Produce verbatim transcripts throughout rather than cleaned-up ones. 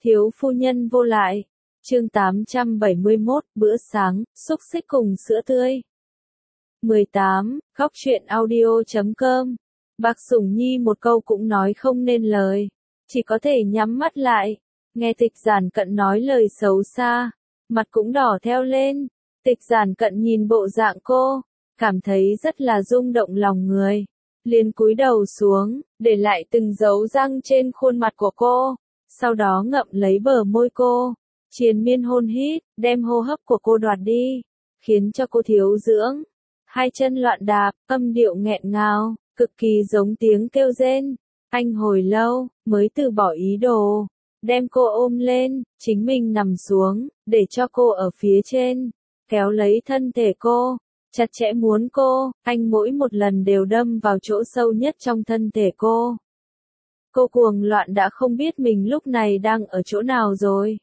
Thiếu phu nhân vô lại. Chương tám trăm bảy mươi mốt, bữa sáng, xúc xích cùng sữa tươi. mười tám, khóc chuyện audio chấm com. Bác Sủng Nhi một câu cũng nói không nên lời, chỉ có thể nhắm mắt lại. Nghe Tịch Giản Cận nói lời xấu xa, mặt cũng đỏ theo lên. Tịch Giản Cận nhìn bộ dạng cô, cảm thấy rất là rung động lòng người. Liền cúi đầu xuống, để lại từng dấu răng trên khuôn mặt của cô, sau đó ngậm lấy bờ môi cô, triền miên hôn hít, đem hô hấp của cô đoạt đi, khiến cho cô thiếu dưỡng. Hai chân loạn đạp, âm điệu nghẹn ngào, cực kỳ giống tiếng kêu rên. Anh hồi lâu, mới từ bỏ ý đồ, đem cô ôm lên, chính mình nằm xuống, để cho cô ở phía trên, kéo lấy thân thể cô, chặt chẽ muốn cô, anh mỗi một lần đều đâm vào chỗ sâu nhất trong thân thể cô. Cô cuồng loạn đã không biết mình lúc này đang ở chỗ nào rồi.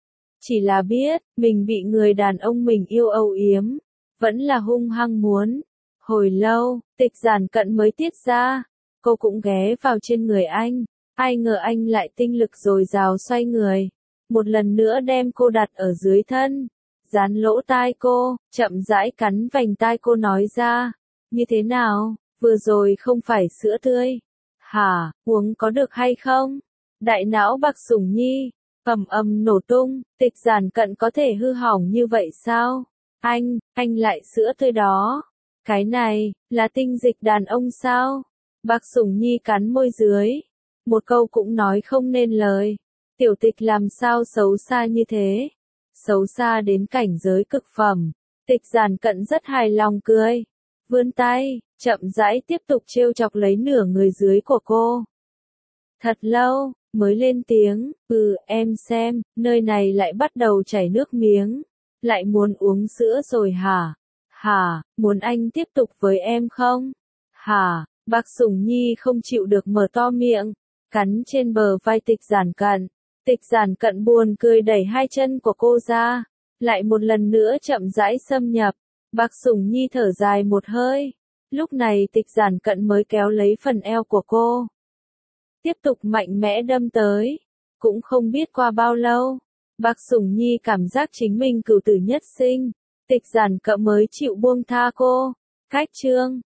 Chỉ là biết, mình bị người đàn ông mình yêu âu yếm, vẫn là hung hăng muốn. Hồi lâu, Tịch Giản Cận mới tiết ra, cô cũng ghé vào trên người anh, ai ngờ anh lại tinh lực dồi dào xoay người, một lần nữa đem cô đặt ở dưới thân, dán lỗ tai cô, chậm rãi cắn vành tai cô nói ra, như thế nào, vừa rồi không phải sữa tươi, hả, uống có được hay không? Đại não Bạc Sủng Nhi, ầm ầm nổ tung, Tịch Giản Cận có thể hư hỏng như vậy sao? Anh, anh lại sữa tươi đó. Cái này, là tinh dịch đàn ông sao? Bạc Sủng Nhi cắn môi dưới. Một câu cũng nói không nên lời. Tiểu Tịch làm sao xấu xa như thế? Xấu xa đến cảnh giới cực phẩm. Tịch Giản Cận rất hài lòng cười. Vươn tay, chậm rãi tiếp tục trêu chọc lấy nửa người dưới của cô. Thật lâu, mới lên tiếng, ừ, em xem, nơi này lại bắt đầu chảy nước miếng. Lại muốn uống sữa rồi hả? Hả, muốn anh tiếp tục với em không? Hả, Bạc Sủng Nhi không chịu được mở to miệng, cắn trên bờ vai Tịch Giản Cận. Tịch Giản Cận buồn cười đẩy hai chân của cô ra, lại một lần nữa chậm rãi xâm nhập. Bạc Sủng Nhi thở dài một hơi, lúc này Tịch Giản Cận mới kéo lấy phần eo của cô. Tiếp tục mạnh mẽ đâm tới, cũng không biết qua bao lâu. Bạc Sủng Nhi cảm giác chính mình cửu tử nhất sinh, Tịch Giản Cận mới chịu buông tha cô. Cách chương